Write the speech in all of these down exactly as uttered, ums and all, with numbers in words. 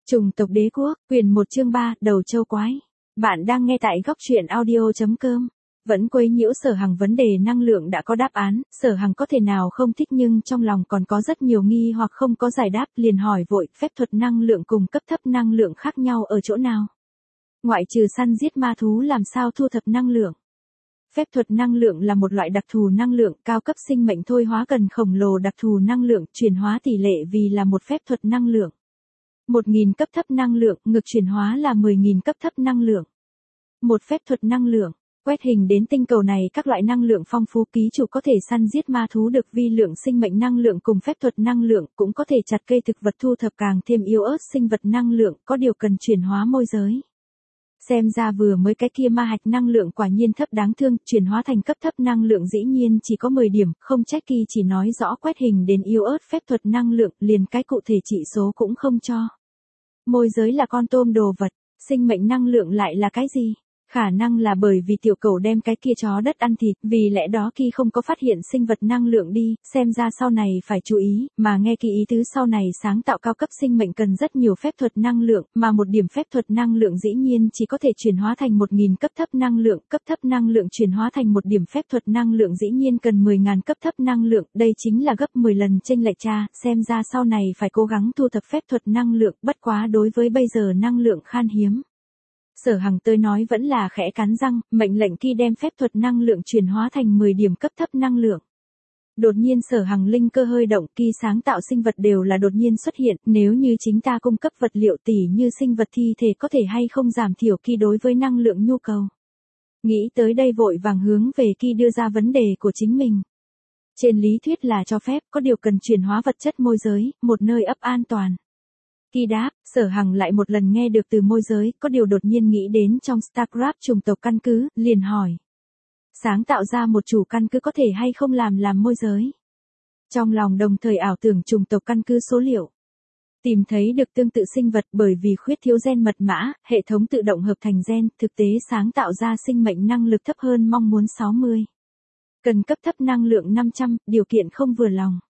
Trùng tộc đế quốc, quyền một chương ba, đầu châu quái. Bạn đang nghe tại góc truyện audio.com. Vẫn quấy nhiễu Sở Hằng vấn đề năng lượng đã có đáp án, Sở Hằng có thể nào không thích nhưng trong lòng còn có rất nhiều nghi hoặc không có giải đáp, liền hỏi vội, phép thuật năng lượng cùng cấp thấp năng lượng khác nhau ở chỗ nào? Ngoại trừ săn giết ma thú làm sao thu thập năng lượng? Phép thuật năng lượng là một loại đặc thù năng lượng, cao cấp sinh mệnh thôi hóa cần khổng lồ đặc thù năng lượng, chuyển hóa tỷ lệ vì là một phép thuật năng lượng. một nghìn cấp thấp năng lượng, ngược chuyển hóa là mười nghìn cấp thấp năng lượng. Một phép thuật năng lượng, quét hình đến tinh cầu này các loại năng lượng phong phú, ký chủ có thể săn giết ma thú được vi lượng sinh mệnh năng lượng cùng phép thuật năng lượng, cũng có thể chặt cây thực vật thu thập càng thêm yếu ớt sinh vật năng lượng, có điều cần chuyển hóa môi giới. Xem ra vừa mới cái kia ma hạch năng lượng quả nhiên thấp đáng thương, chuyển hóa thành cấp thấp năng lượng dĩ nhiên chỉ có mười điểm, không trách kỳ chỉ nói rõ quét hình đến yếu ớt phép thuật năng lượng, liền cái cụ thể trị số cũng không cho. Môi giới là con tôm đồ vật, sinh mệnh năng lượng lại là cái gì? Khả năng là bởi vì tiểu cầu đem cái kia chó đất ăn thịt, vì lẽ đó Kỳ không có phát hiện sinh vật năng lượng đi, xem ra sau này phải chú ý, mà nghe Kỳ ý tứ sau này sáng tạo cao cấp sinh mệnh cần rất nhiều phép thuật năng lượng, mà một điểm phép thuật năng lượng dĩ nhiên chỉ có thể chuyển hóa thành một nghìn cấp thấp năng lượng, cấp thấp năng lượng chuyển hóa thành một điểm phép thuật năng lượng dĩ nhiên cần mười nghìn cấp thấp năng lượng, đây chính là gấp mười lần chênh lệch cha, xem ra sau này phải cố gắng thu thập phép thuật năng lượng, bất quá đối với bây giờ năng lượng khan hiếm. Sở Hằng tới nói vẫn là khẽ cắn răng, mệnh lệnh Kỳ đem phép thuật năng lượng chuyển hóa thành mười điểm cấp thấp năng lượng. Đột nhiên Sở Hằng linh cơ hơi động, Kỳ sáng tạo sinh vật đều là đột nhiên xuất hiện, nếu như chính ta cung cấp vật liệu tỉ như sinh vật thi thể có thể hay không giảm thiểu Kỳ đối với năng lượng nhu cầu. Nghĩ tới đây vội vàng hướng về Kỳ đưa ra vấn đề của chính mình. Trên lý thuyết là cho phép, có điều cần chuyển hóa vật chất môi giới, một nơi ấp an toàn. Kỳ đáp, Sở Hằng lại một lần nghe được từ môi giới, có điều đột nhiên nghĩ đến trong Starcraft chủng tộc căn cứ, liền hỏi. Sáng tạo ra một chủ căn cứ có thể hay không làm làm môi giới? Trong lòng đồng thời ảo tưởng chủng tộc căn cứ số liệu. Tìm thấy được tương tự sinh vật bởi vì khuyết thiếu gen mật mã, hệ thống tự động hợp thành gen, thực tế sáng tạo ra sinh mệnh năng lực thấp hơn mong muốn sáu mươi. Cần cấp thấp năng lượng năm trăm, điều kiện không vừa lòng.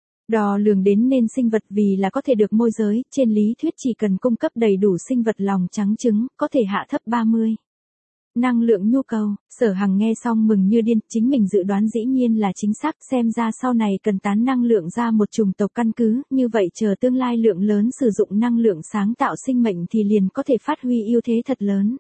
Đo lường đến nên sinh vật vì là có thể được môi giới, trên lý thuyết chỉ cần cung cấp đầy đủ sinh vật lòng trắng trứng, có thể hạ thấp ba mươi. Năng lượng nhu cầu, Sở Hằng nghe xong mừng như điên, chính mình dự đoán dĩ nhiên là chính xác, xem ra sau này cần tán năng lượng ra một chủng tộc căn cứ, như vậy chờ tương lai lượng lớn sử dụng năng lượng sáng tạo sinh mệnh thì liền có thể phát huy ưu thế thật lớn.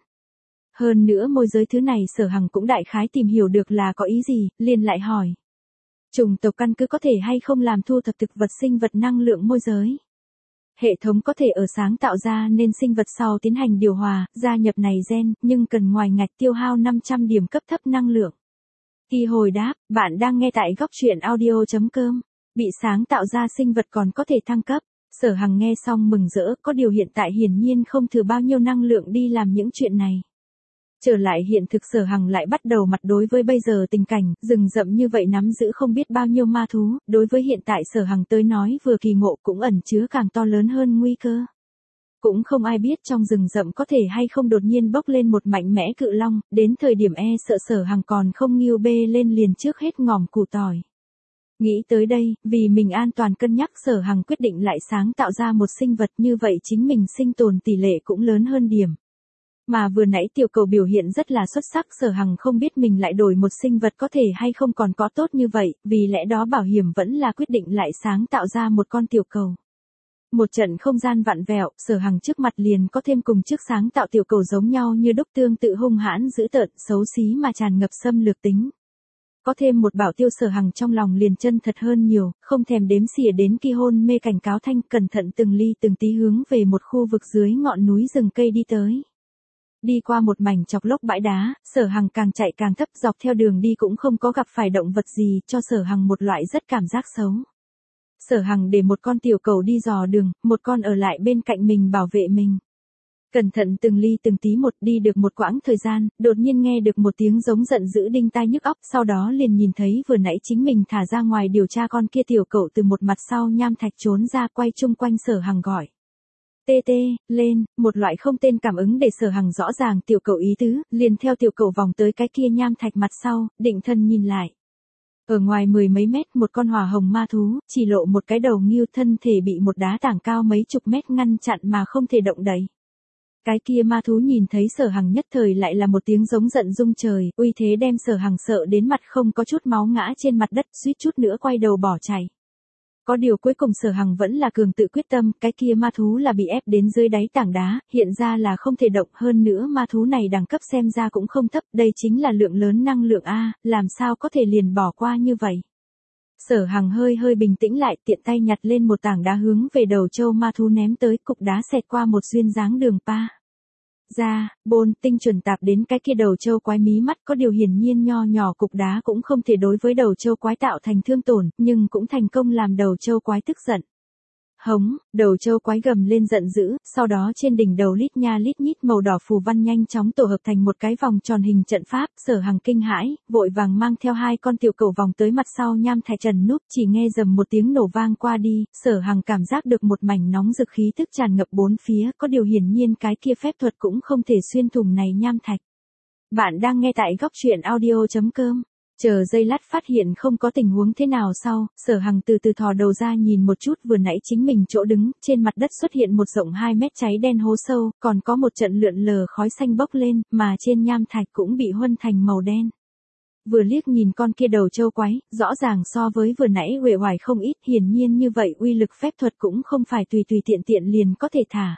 Hơn nữa môi giới thứ này Sở Hằng cũng đại khái tìm hiểu được là có ý gì, liền lại hỏi. Chủng tộc căn cứ có thể hay không làm thu thập thực vật sinh vật năng lượng môi giới? Hệ thống có thể ở sáng tạo ra nên sinh vật sau tiến hành điều hòa, gia nhập này gen, nhưng cần ngoài ngạch tiêu hao năm trăm điểm cấp thấp năng lượng. Kỳ hồi đáp, bạn đang nghe tại góc truyện audio.com. Bị sáng tạo ra sinh vật còn có thể thăng cấp. Sở Hằng nghe xong mừng rỡ, có điều hiện tại hiển nhiên không thừa bao nhiêu năng lượng đi làm những chuyện này. Trở lại hiện thực Sở Hằng lại bắt đầu mặt đối với bây giờ tình cảnh, rừng rậm như vậy nắm giữ không biết bao nhiêu ma thú, đối với hiện tại Sở Hằng tới nói vừa kỳ ngộ cũng ẩn chứa càng to lớn hơn nguy cơ. Cũng không ai biết trong rừng rậm có thể hay không đột nhiên bốc lên một mạnh mẽ cự long, đến thời điểm e sợ Sở Hằng còn không nghiêu bê lên liền trước hết ngòm củ tỏi. Nghĩ tới đây, vì mình an toàn cân nhắc Sở Hằng quyết định lại sáng tạo ra một sinh vật như vậy chính mình sinh tồn tỷ lệ cũng lớn hơn điểm. Mà vừa nãy tiểu cầu biểu hiện rất là xuất sắc, Sở Hằng không biết mình lại đổi một sinh vật có thể hay không còn có tốt như vậy, vì lẽ đó bảo hiểm vẫn là quyết định lại sáng tạo ra một con tiểu cầu. Một trận không gian vặn vẹo, Sở Hằng trước mặt liền có thêm cùng trước sáng tạo tiểu cầu giống nhau như đúc, tương tự hung hãn dữ tợn, xấu xí mà tràn ngập xâm lược tính. Có thêm một bảo tiêu Sở Hằng trong lòng liền chân thật hơn nhiều, không thèm đếm xỉa đến Kỳ hôn mê cảnh cáo thanh, cẩn thận từng ly từng tí hướng về một khu vực dưới ngọn núi rừng cây đi tới. Đi qua một mảnh chọc lốc bãi đá, Sở Hằng càng chạy càng thấp, dọc theo đường đi cũng không có gặp phải động vật gì, cho Sở Hằng một loại rất cảm giác xấu. Sở Hằng để một con tiểu cầu đi dò đường, một con ở lại bên cạnh mình bảo vệ mình. Cẩn thận từng ly từng tí một, đi được một quãng thời gian, đột nhiên nghe được một tiếng giống giận dữ đinh tai nhức óc, sau đó liền nhìn thấy vừa nãy chính mình thả ra ngoài điều tra con kia tiểu cầu từ một mặt sau nham thạch trốn ra, quay chung quanh Sở Hằng gọi. Tê tê, lên, một loại không tên cảm ứng để Sở Hằng rõ ràng tiểu cầu ý tứ, liền theo tiểu cầu vòng tới cái kia nham thạch mặt sau, định thân nhìn lại. Ở ngoài mười mấy mét một con hỏa hồng ma thú, chỉ lộ một cái đầu nghêu, thân thể bị một đá tảng cao mấy chục mét ngăn chặn mà không thể động đậy. Cái kia ma thú nhìn thấy Sở Hằng nhất thời lại là một tiếng giống giận rung trời, uy thế đem Sở Hằng sợ đến mặt không có chút máu ngã trên mặt đất, suýt chút nữa quay đầu bỏ chạy. Có điều cuối cùng Sở Hằng vẫn là cường tự quyết tâm, cái kia ma thú là bị ép đến dưới đáy tảng đá, hiện ra là không thể động, hơn nữa ma thú này đẳng cấp xem ra cũng không thấp, đây chính là lượng lớn năng lượng A, làm sao có thể liền bỏ qua như vậy. Sở Hằng hơi hơi bình tĩnh lại, tiện tay nhặt lên một tảng đá hướng về đầu châu ma thú ném tới, cục đá xẹt qua một duyên dáng đường pa ra, bôn, tinh chuẩn tạp đến cái kia đầu châu quái mí mắt, có điều hiển nhiên nho nhỏ cục đá cũng không thể đối với đầu châu quái tạo thành thương tổn, nhưng cũng thành công làm đầu châu quái tức giận. Hống, đầu châu quái gầm lên giận dữ, sau đó trên đỉnh đầu lít nha lít nhít màu đỏ phù văn nhanh chóng tổ hợp thành một cái vòng tròn hình trận pháp, Sở Hằng kinh hãi, vội vàng mang theo hai con tiểu cẩu vòng tới mặt sau nham thạch trần núp, chỉ nghe rầm một tiếng nổ vang qua đi, Sở Hằng cảm giác được một mảnh nóng rực khí tức tràn ngập bốn phía, có điều hiển nhiên cái kia phép thuật cũng không thể xuyên thủng này nham thạch. Bạn đang nghe tại góc truyện audio chấm com. Chờ giây lát phát hiện không có tình huống thế nào sau, Sở Hằng từ từ thò đầu ra nhìn một chút vừa nãy chính mình chỗ đứng, trên mặt đất xuất hiện một rộng hai mét cháy đen hố sâu, còn có một trận lượn lờ khói xanh bốc lên, mà trên nham thạch cũng bị huân thành màu đen. Vừa liếc nhìn con kia đầu châu quái, rõ ràng so với vừa nãy uể oải không ít, hiển nhiên như vậy uy lực phép thuật cũng không phải tùy tùy tiện tiện liền có thể thả.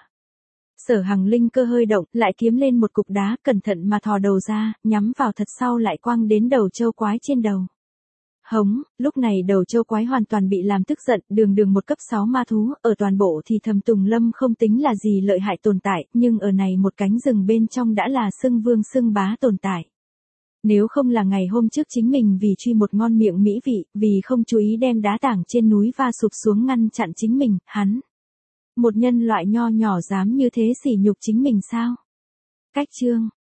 Sở Hằng linh cơ hơi động, lại kiếm lên một cục đá, cẩn thận mà thò đầu ra, nhắm vào thật sau lại quăng đến đầu châu quái trên đầu. Hống, lúc này đầu châu quái hoàn toàn bị làm tức giận, đường đường một cấp sáu ma thú, ở toàn bộ thì Thầm Tùng Lâm không tính là gì lợi hại tồn tại, nhưng ở này một cánh rừng bên trong đã là xưng vương xưng bá tồn tại. Nếu không là ngày hôm trước chính mình vì truy một ngon miệng mỹ vị, vì không chú ý đem đá tảng trên núi va sụp xuống ngăn chặn chính mình, hắn. Một nhân loại nho nhỏ dám như thế sỉ nhục chính mình sao? Cách chương